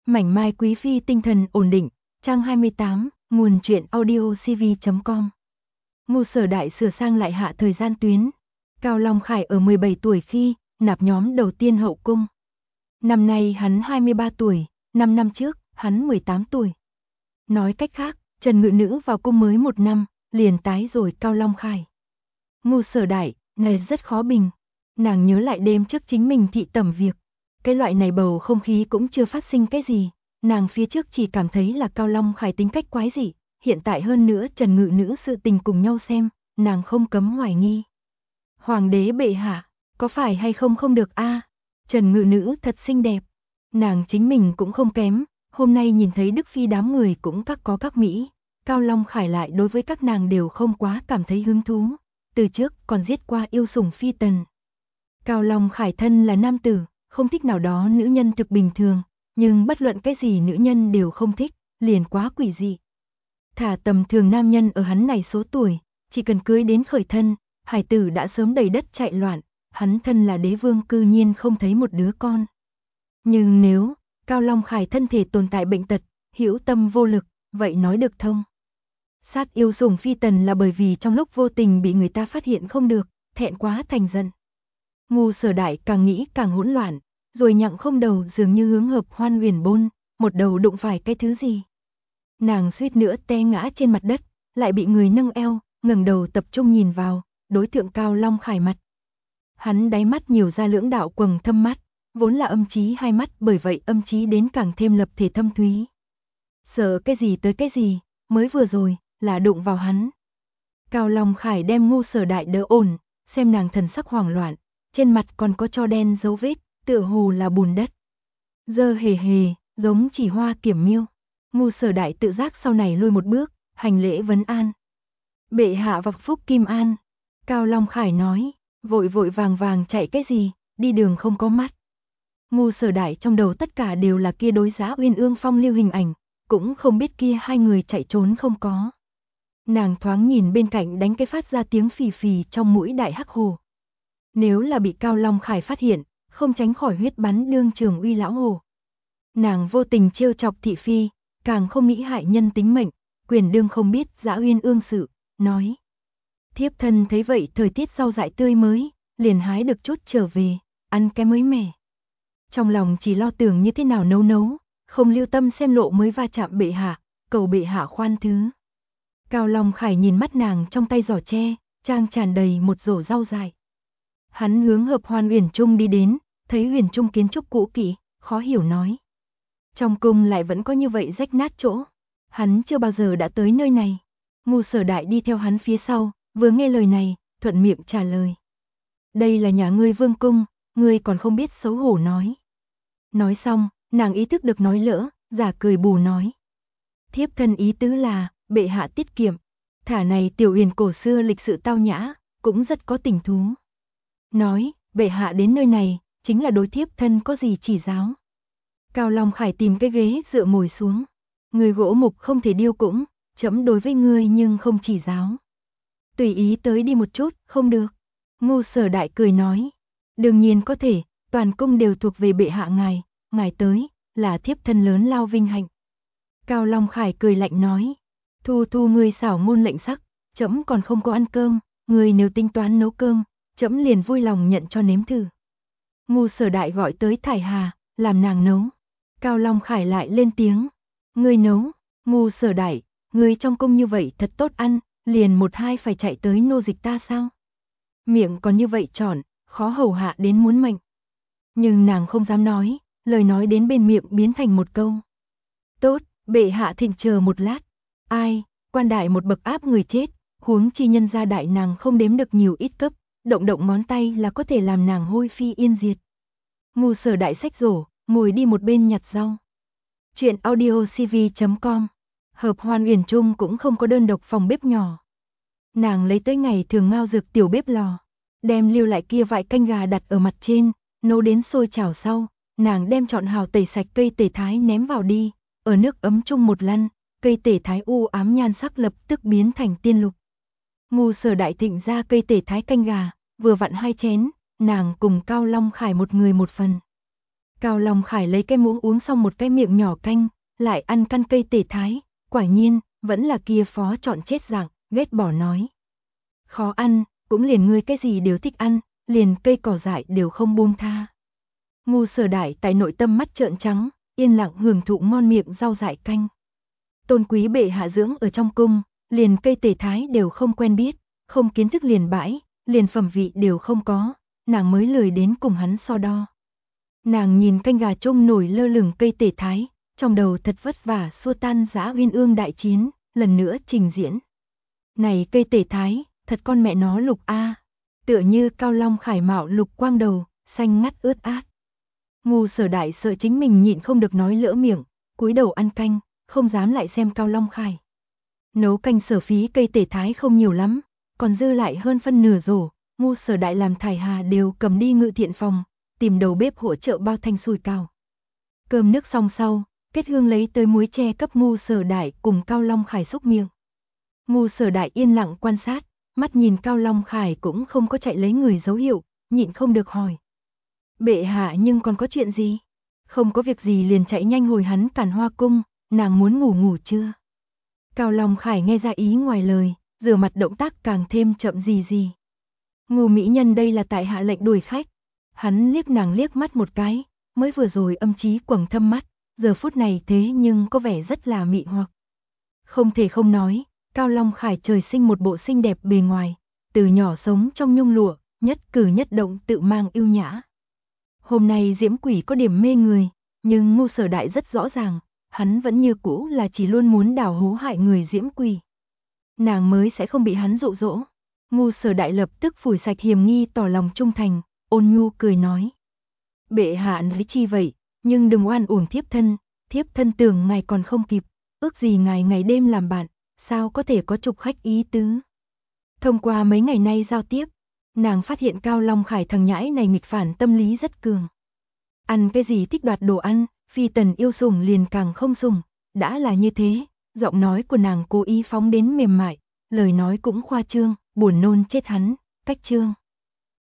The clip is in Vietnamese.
Mảnh mai quý phi tinh thần ổn định, trang 28, nguồn truyện audio cv.com. Ngu Sở Đại sửa sang lại hạ thời gian tuyến. Cao Long Khải ở 17 tuổi khi nạp nhóm đầu tiên hậu cung. Năm nay hắn 23 tuổi, 5 năm trước, hắn 18 tuổi. Nói cách khác, Trần Ngự Nữ vào cung mới 1 năm, liền tái rồi Cao Long Khải. Ngu Sở Đại, này rất khó bình. Nàng nhớ lại đêm trước chính mình thị tẩm việc. Cái loại này bầu không khí cũng chưa phát sinh cái gì. Nàng phía trước chỉ cảm thấy là Cao Long Khải tính cách quái dị. Hiện tại hơn nữa Trần Ngự Nữ sự tình cùng nhau xem, nàng không cấm hoài nghi. Hoàng đế bệ hạ, có phải hay không không được a? Trần Ngự Nữ thật xinh đẹp. Nàng chính mình cũng không kém. Hôm nay nhìn thấy Đức Phi đám người cũng các có các mỹ. Cao Long Khải lại đối với các nàng đều không quá cảm thấy hứng thú. Từ trước còn giết qua yêu sủng phi tần. Cao Long Khải thân là nam tử, không thích nào đó nữ nhân thực bình thường, nhưng bất luận cái gì nữ nhân đều không thích, liền quá quỷ dị. Thả tầm thường nam nhân ở hắn này số tuổi, chỉ cần cưới đến khởi thân, hải tử đã sớm đầy đất chạy loạn, hắn thân là đế vương cư nhiên không thấy một đứa con. Nhưng nếu Cao Long Khải thân thể tồn tại bệnh tật, hữu tâm vô lực, vậy nói được thông. Sát yêu sủng phi tần là bởi vì trong lúc vô tình bị người ta phát hiện không được, thẹn quá thành giận. Ngu Sở Đại càng nghĩ càng hỗn loạn, rồi nhặng không đầu dường như hướng Hợp Hoan Huyền Bôn, một đầu đụng phải cái thứ gì. Nàng suýt nữa té ngã trên mặt đất, lại bị người nâng eo, ngẩng đầu tập trung nhìn vào, đối tượng Cao Long Khải mặt. Hắn đáy mắt nhiều ra lưỡng đạo quầng thâm mắt, vốn là âm trí hai mắt, bởi vậy âm trí đến càng thêm lập thể thâm thúy. Sợ cái gì tới cái gì, mới vừa rồi là đụng vào hắn. Cao Long Khải đem Ngu Sở Đại đỡ ổn, xem nàng thần sắc hoảng loạn, trên mặt còn có tro đen dấu vết, tựa hồ là bùn đất. Dơ hề hề, giống chỉ hoa kiểm miêu. Ngu Sở Đại tự giác sau này lui một bước, hành lễ vấn an. Bệ hạ vọc phúc kim an. Cao Long Khải nói, vội vội vàng vàng chạy cái gì, đi đường không có mắt. Ngu Sở Đại trong đầu tất cả đều là kia đối giá Uyên Ương phong lưu hình ảnh, cũng không biết kia hai người chạy trốn không có. Nàng thoáng nhìn bên cạnh đánh cái phát ra tiếng phì phì trong mũi đại hắc hồ. Nếu là bị Cao Long Khải phát hiện, không tránh khỏi huyết bắn đương trường uy lão hồ. Nàng vô tình trêu chọc thị phi, càng không nghĩ hại nhân tính mệnh, quyền đương không biết dã Uyên Ương sự, nói. Thiếp thân thấy vậy thời tiết rau dại tươi mới, liền hái được chút trở về, ăn cái mới mẻ. Trong lòng chỉ lo tưởng như thế nào nấu, không lưu tâm xem lộ mới va chạm bệ hạ, cầu bệ hạ khoan thứ. Cao Long Khải nhìn mắt nàng trong tay giỏ tre, trang tràn đầy một rổ rau dại. Hắn hướng Hợp Hoan Huyền Trung đi đến, thấy Huyền Trung kiến trúc cũ kỹ, khó hiểu nói. Trong cung lại vẫn có như vậy rách nát chỗ. Hắn chưa bao giờ đã tới nơi này. Ngu Sở Đại đi theo hắn phía sau, vừa nghe lời này, thuận miệng trả lời. Đây là nhà ngươi vương cung, ngươi còn không biết xấu hổ nói. Nói xong, nàng ý thức được nói lỡ, giả cười bù nói. Thiếp thân ý tứ là, bệ hạ tiết kiệm. Thả này tiểu huyền cổ xưa lịch sự tao nhã, cũng rất có tình thú. Nói, bệ hạ đến nơi này, chính là đối thiếp thân có gì chỉ giáo. Cao Long Khải tìm cái ghế dựa ngồi xuống. Người gỗ mục không thể điêu cũng, chấm đối với ngươi nhưng không chỉ giáo. Tùy ý tới đi một chút, không được. Ngu Sở Đại cười nói. Đương nhiên có thể, toàn cung đều thuộc về bệ hạ ngài tới, là thiếp thân lớn lao vinh hạnh. Cao Long Khải cười lạnh nói. Thu ngươi xảo ngôn lệnh sắc, chấm còn không có ăn cơm, ngươi nếu tính toán nấu cơm, chấm liền vui lòng nhận cho nếm thử. Ngu Sở Đại gọi tới Thải Hà, làm nàng nấu. Cao Long Khải lại lên tiếng. Ngươi nấu, Ngu Sở Đại, ngươi trong cung như vậy thật tốt ăn, liền một hai phải chạy tới nô dịch ta sao? Miệng còn như vậy tròn, khó hầu hạ đến muốn mệnh. Nhưng nàng không dám nói, lời nói đến bên miệng biến thành một câu. Tốt, bệ hạ thỉnh chờ một lát. Ai, quan đại một bậc áp người chết, huống chi nhân gia đại nàng không đếm được nhiều ít cấp, động động ngón tay là có thể làm nàng hôi phi yên diệt. Ngu Sở Đại xách rổ, ngồi đi một bên nhặt rau. Chuyện audio cv.com. Hợp Hoan Huyền Trung cũng không có đơn độc phòng bếp nhỏ. Nàng lấy tới ngày thường ngao dược tiểu bếp lò, đem lưu lại kia vại canh gà đặt ở mặt trên, nấu đến sôi chảo sau, nàng đem chọn hào tẩy sạch cây tể thái ném vào đi, ở nước ấm chung một lăn, cây tể thái u ám nhan sắc lập tức biến thành tiên lục. Ngu Sở Đại thịnh ra cây tể thái canh gà, vừa vặn 2 chén, nàng cùng Cao Long Khải một người một phần. Cao Long Khải lấy cái muỗng uống xong một cái miệng nhỏ canh, lại ăn căn cây tể thái, quả nhiên, vẫn là kia phó chọn chết dạng, ghét bỏ nói. Khó ăn, cũng liền ngươi cái gì đều thích ăn, liền cây cỏ dại đều không buông tha. Ngu Sở Đại tại nội tâm mắt trợn trắng, yên lặng hưởng thụ ngon miệng rau dại canh. Tôn quý bệ hạ dưỡng ở trong cung, liền cây tể thái đều không quen biết, không kiến thức liền bãi, liền phẩm vị đều không có, nàng mới lười đến cùng hắn so đo. Nàng nhìn canh gà trông nổi lơ lửng cây tể thái, trong đầu thật vất vả xua tan dã uyên ương đại chiến, lần nữa trình diễn. Này cây tể thái, thật con mẹ nó lục a, tựa như Cao Long Khải mạo lục quang đầu, xanh ngắt ướt át. Ngu Sở Đại sợ chính mình nhịn không được nói lỡ miệng, cúi đầu ăn canh, không dám lại xem Cao Long Khải. Nấu canh sở phí cây tể thái không nhiều lắm, còn dư lại hơn phân nửa rổ, Ngu Sở Đại làm thải hà đều cầm đi ngự thiện phòng, tìm đầu bếp hỗ trợ bao thanh sùi cào. Cơm nước xong sau, Kết Hương lấy tới muối tre cấp Ngu Sở Đại cùng Cao Long Khải xúc miệng. Ngu Sở Đại yên lặng quan sát, mắt nhìn Cao Long Khải cũng không có chạy lấy người dấu hiệu, nhịn không được hỏi. Bệ hạ nhưng còn có chuyện gì? Không có việc gì liền chạy nhanh hồi hắn Càn Hoa cung, nàng muốn ngủ chưa? Cao Long Khải nghe ra ý ngoài lời, rửa mặt động tác càng thêm chậm gì. Ngu mỹ nhân đây là tại hạ lệnh đuổi khách. Hắn liếc nàng liếc mắt một cái, mới vừa rồi âm trí quầng thâm mắt, giờ phút này thế nhưng có vẻ rất là mị hoặc. Không thể không nói, Cao Long Khải trời sinh một bộ xinh đẹp bề ngoài, từ nhỏ sống trong nhung lụa, nhất cử nhất động tự mang yêu nhã. Hôm nay Diễm Quỷ có điểm mê người, nhưng Ngu Sở Đại rất rõ ràng, hắn vẫn như cũ là chỉ luôn muốn đào hố hại người Diễm Quỷ. Nàng mới sẽ không bị hắn dụ dỗ. Ngu Sở Đại lập tức phủi sạch hiềm nghi tỏ lòng trung thành, ôn nhu cười nói. Bệ hạ nói chi vậy, nhưng đừng oan uổng thiếp thân tưởng ngài còn không kịp, ước gì ngài ngày đêm làm bạn, sao có thể có trục khách ý tứ. Thông qua mấy ngày nay giao tiếp, nàng phát hiện Cao Long Khải thằng nhãi này nghịch phản tâm lý rất cường. Ăn cái gì thích đoạt đồ ăn, phi tần yêu sủng liền càng không sủng, đã là như thế, giọng nói của nàng cố ý phóng đến mềm mại, lời nói cũng khoa trương, buồn nôn chết hắn, cách trương.